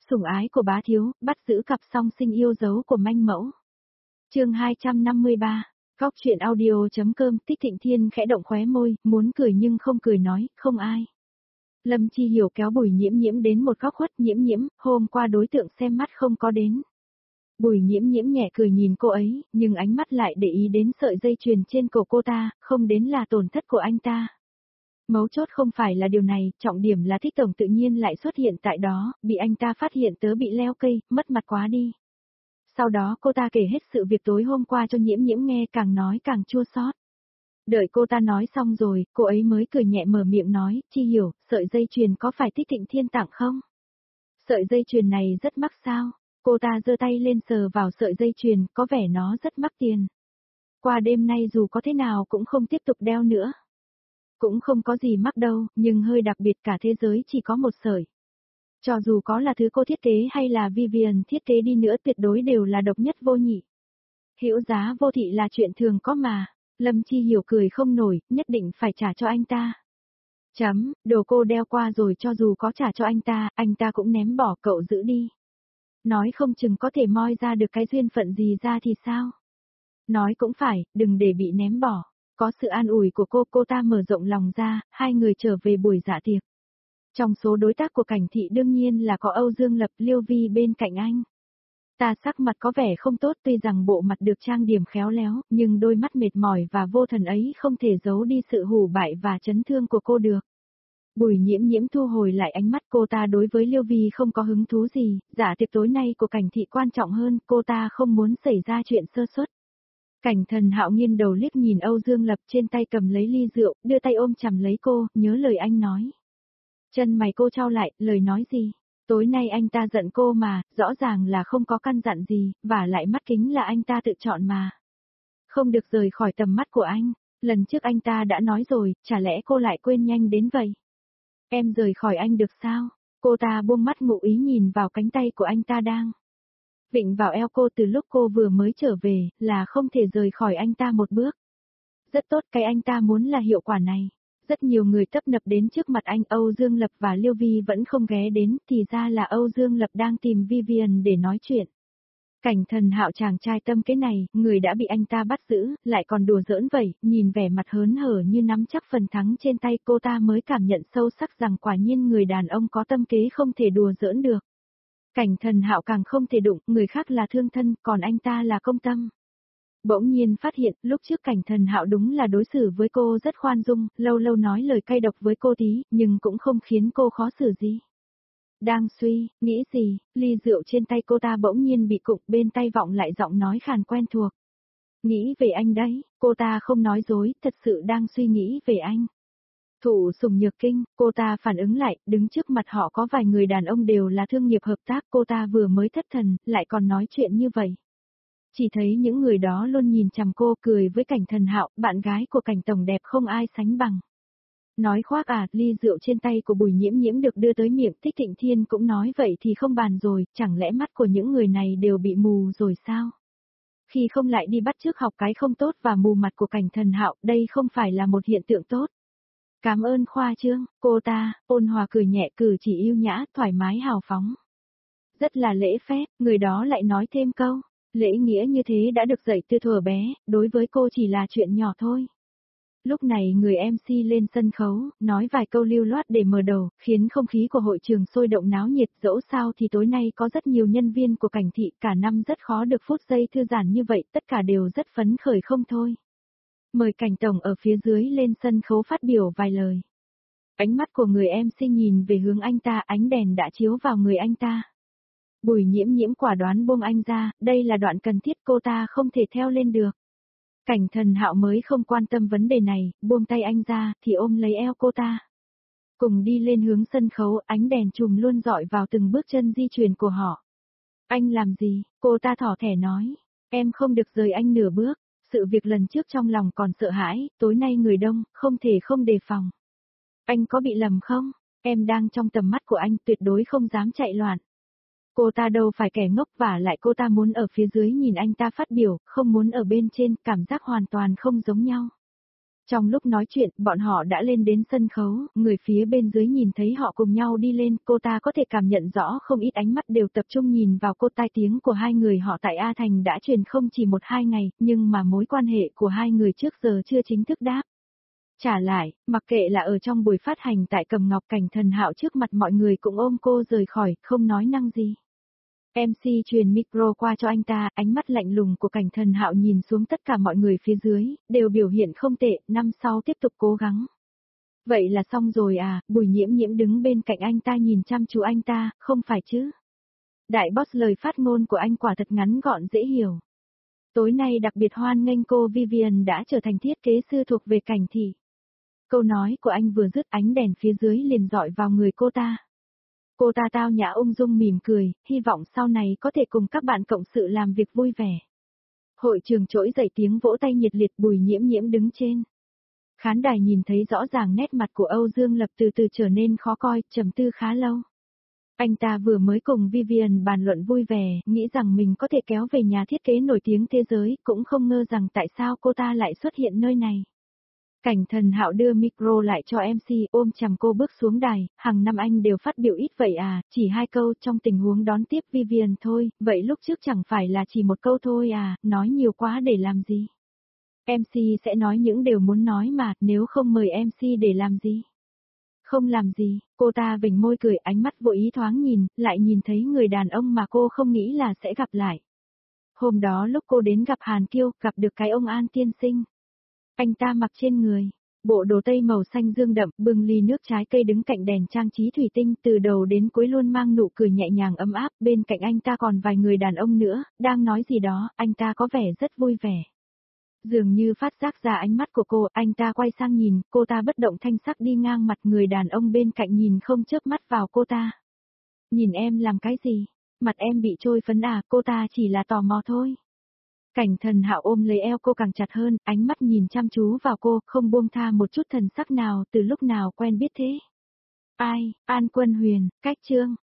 Sủng ái của bá thiếu, bắt giữ cặp song sinh yêu dấu của manh mẫu. Chương 253. Góc truyện audio.com. Tích Thịnh Thiên khẽ động khóe môi, muốn cười nhưng không cười nói, không ai. Lâm Chi Hiểu kéo Bùi Nhiễm Nhiễm đến một góc khuất. Nhiễm Nhiễm, hôm qua đối tượng xem mắt không có đến. Bùi Nhiễm Nhiễm nhẹ cười nhìn cô ấy, nhưng ánh mắt lại để ý đến sợi dây chuyền trên cổ cô ta, không đến là tổn thất của anh ta. Mấu chốt không phải là điều này, trọng điểm là Thích Tổng tự nhiên lại xuất hiện tại đó, bị anh ta phát hiện tớ bị leo cây, mất mặt quá đi. Sau đó cô ta kể hết sự việc tối hôm qua cho Nhiễm Nhiễm nghe, càng nói càng chua xót. Đợi cô ta nói xong rồi, cô ấy mới cười nhẹ mở miệng nói, Chi Hiểu, sợi dây chuyền có phải Thích Thịnh Thiên tặng không? Sợi dây chuyền này rất mắc sao? Cô ta giơ tay lên sờ vào sợi dây chuyền, có vẻ nó rất mắc tiền. Qua đêm nay dù có thế nào cũng không tiếp tục đeo nữa. Cũng không có gì mắc đâu, nhưng hơi đặc biệt, cả thế giới chỉ có một sợi. Cho dù có là thứ cô thiết kế hay là Vivian thiết kế đi nữa, tuyệt đối đều là độc nhất vô nhị. Hữu giá vô thị là chuyện thường có mà. Lâm Chi Hiểu cười không nổi, nhất định phải trả cho anh ta. Đồ cô đeo qua rồi, cho dù có trả cho anh ta cũng ném bỏ, cậu giữ đi. Nói không chừng có thể moi ra được cái duyên phận gì ra thì sao? Nói cũng phải, đừng để bị ném bỏ. Có sự an ủi của cô ta mở rộng lòng ra, hai người trở về buổi dạ tiệc. Trong số đối tác của Cảnh Thị đương nhiên là có Âu Dương Lập, Liêu Vi bên cạnh anh. Ta sắc mặt có vẻ không tốt, tuy rằng bộ mặt được trang điểm khéo léo, nhưng đôi mắt mệt mỏi và vô thần ấy không thể giấu đi sự hủ bại và chấn thương của cô được. Bùi Nhiễm Nhiễm thu hồi lại ánh mắt, cô ta đối với Liêu Vi không có hứng thú gì, dạ tiệc tối nay của Cảnh Thị quan trọng hơn, cô ta không muốn xảy ra chuyện sơ suất. Cảnh Thần Hạo nghiêng đầu liếc nhìn Âu Dương Lập, trên tay cầm lấy ly rượu, đưa tay ôm chầm lấy cô, nhớ lời anh nói. Chân mày cô chau lại, lời nói gì? Tối nay anh ta giận cô mà, rõ ràng là không có căn dặn gì, và lại mắt kính là anh ta tự chọn mà. Không được rời khỏi tầm mắt của anh, lần trước anh ta đã nói rồi, chả lẽ cô lại quên nhanh đến vậy? Em rời khỏi anh được sao? Cô ta buông mắt ngụ ý nhìn vào cánh tay của anh ta đang vịnh vào eo cô, từ lúc cô vừa mới trở về, là không thể rời khỏi anh ta một bước. Rất tốt, cái anh ta muốn là hiệu quả này. Rất nhiều người tấp nập đến trước mặt anh, Âu Dương Lập và Liêu Vi vẫn không ghé đến, thì ra là Âu Dương Lập đang tìm Vivian để nói chuyện. Cảnh Thần Hạo chàng trai tâm kế này, người đã bị anh ta bắt giữ, lại còn đùa giỡn vậy, nhìn vẻ mặt hớn hở như nắm chắc phần thắng trên tay, cô ta mới cảm nhận sâu sắc rằng quả nhiên người đàn ông có tâm kế không thể đùa giỡn được. Cảnh Thần Hạo càng không thể đụng, người khác là thương thân, còn anh ta là công tâm. Bỗng nhiên phát hiện, lúc trước Cảnh Thần Hạo đúng là đối xử với cô rất khoan dung, lâu lâu nói lời cay độc với cô tí, nhưng cũng không khiến cô khó xử gì. Đang suy, nghĩ gì, ly rượu trên tay cô ta bỗng nhiên bị cụng, bên tai vọng lại giọng nói khàn quen thuộc. Nghĩ về anh đấy, cô ta không nói dối, thật sự đang suy nghĩ về anh. Thụ Sùng Nhược Kinh, cô ta phản ứng lại, đứng trước mặt họ có vài người đàn ông đều là thương nghiệp hợp tác, cô ta vừa mới thất thần, lại còn nói chuyện như vậy. Chỉ thấy những người đó luôn nhìn chằm cô, cười với Cảnh Thần Hạo, bạn gái của Cảnh Tổng đẹp không ai sánh bằng. Nói khoác à, ly rượu trên tay của Bùi Nhiễm Nhiễm được đưa tới miệng, Thích Thịnh Thiên cũng nói vậy thì không bàn rồi, chẳng lẽ mắt của những người này đều bị mù rồi sao? Khi không lại đi bắt chước học cái không tốt và mù mặt của Cảnh Thần Hạo, đây không phải là một hiện tượng tốt. Cảm ơn khoa trương, cô ta, ôn hòa cười nhẹ, cử chỉ yêu nhã, thoải mái hào phóng. Rất là lễ phép, người đó lại nói thêm câu, lễ nghĩa như thế đã được dạy từ thuở bé, đối với cô chỉ là chuyện nhỏ thôi. Lúc này người MC lên sân khấu, nói vài câu lưu loát để mở đầu, khiến không khí của hội trường sôi động náo nhiệt, dẫu sao thì tối nay có rất nhiều nhân viên của Cảnh Thị, cả năm rất khó được phút giây thư giãn như vậy, tất cả đều rất phấn khởi không thôi. Mời Cảnh Tổng ở phía dưới lên sân khấu phát biểu vài lời. Ánh mắt của người MC nhìn về hướng anh ta, ánh đèn đã chiếu vào người anh ta. Bùi Nhiễm Nhiễm quả đoán buông anh ra, đây là đoạn cần thiết, cô ta không thể theo lên được. Cảnh Thần Hạo mới không quan tâm vấn đề này, buông tay anh ra, thì ôm lấy eo cô ta. Cùng đi lên hướng sân khấu, ánh đèn chùm luôn dọi vào từng bước chân di chuyển của họ. Anh làm gì? Cô ta thỏ thẻ nói. Em không được rời anh nửa bước. Sự việc lần trước trong lòng còn sợ hãi, tối nay người đông, không thể không đề phòng. Anh có bị lầm không? Em đang trong tầm mắt của anh, tuyệt đối không dám chạy loạn. Cô ta đâu phải kẻ ngốc, và lại cô ta muốn ở phía dưới nhìn anh ta phát biểu, không muốn ở bên trên, cảm giác hoàn toàn không giống nhau. Trong lúc nói chuyện, bọn họ đã lên đến sân khấu, người phía bên dưới nhìn thấy họ cùng nhau đi lên, cô ta có thể cảm nhận rõ không ít ánh mắt đều tập trung nhìn vào cô. Tai tiếng của hai người họ tại A Thành đã truyền không chỉ 1-2 ngày, nhưng mà mối quan hệ của hai người trước giờ chưa chính thức đáp. Trả lại, mặc kệ là ở trong buổi phát hành tại Cầm Ngọc, Cảnh Thần Hạo trước mặt mọi người cũng ôm cô rời khỏi, không nói năng gì. MC truyền micro qua cho anh ta, ánh mắt lạnh lùng của Cảnh Thần Hạo nhìn xuống tất cả mọi người phía dưới, đều biểu hiện không tệ, năm sau tiếp tục cố gắng. Vậy là xong rồi à? Bùi Nhiễm Nhiễm đứng bên cạnh anh ta nhìn chăm chú anh ta, không phải chứ? Đại boss, lời phát ngôn của anh quả thật ngắn gọn dễ hiểu. Tối nay đặc biệt hoan nghênh cô Vivian đã trở thành thiết kế sư thuộc về Cảnh thị. Câu nói của anh vừa dứt, ánh đèn phía dưới liền dọi vào người cô ta. Cô ta tao nhã ung dung mỉm cười, hy vọng sau này có thể cùng các bạn cộng sự làm việc vui vẻ. Hội trường trỗi dậy tiếng vỗ tay nhiệt liệt. Bùi Nhiễm Nhiễm đứng trên khán đài nhìn thấy rõ ràng nét mặt của Âu Dương Lập từ từ trở nên khó coi, trầm tư khá lâu. Anh ta vừa mới cùng Vivian bàn luận vui vẻ, nghĩ rằng mình có thể kéo về nhà thiết kế nổi tiếng thế giới, cũng không ngờ rằng tại sao cô ta lại xuất hiện nơi này. Cảnh Thần Hạo đưa micro lại cho MC, ôm chằm cô bước xuống đài, hàng năm anh đều phát biểu ít vậy à, chỉ 2 câu trong tình huống đón tiếp Vivian thôi, vậy lúc trước chẳng phải là chỉ 1 câu thôi à, nói nhiều quá để làm gì? MC sẽ nói những điều muốn nói mà, nếu không mời MC để làm gì? Không làm gì, cô ta vểnh môi cười, ánh mắt vô ý thoáng nhìn, lại nhìn thấy người đàn ông mà cô không nghĩ là sẽ gặp lại. Hôm đó lúc cô đến gặp Hàn Kiêu, gặp được cái ông An tiên sinh. Anh ta mặc trên người bộ đồ tây màu xanh dương đậm, bưng ly nước trái cây đứng cạnh đèn trang trí thủy tinh, từ đầu đến cuối luôn mang nụ cười nhẹ nhàng ấm áp. Bên cạnh anh ta còn vài người đàn ông nữa, đang nói gì đó, anh ta có vẻ rất vui vẻ. Dường như phát giác ra ánh mắt của cô, anh ta quay sang nhìn, cô ta bất động thanh sắc đi ngang mặt người đàn ông bên cạnh, nhìn không chớp mắt vào cô ta. Nhìn em làm cái gì? Mặt em bị trôi phấn à? Cô ta chỉ là tò mò thôi. Cảnh Thần Hạo ôm lấy eo cô càng chặt hơn, ánh mắt nhìn chăm chú vào cô, không buông tha một chút thần sắc nào. Từ lúc nào quen biết thế? Ai? An Quân Huyền, cách Trương.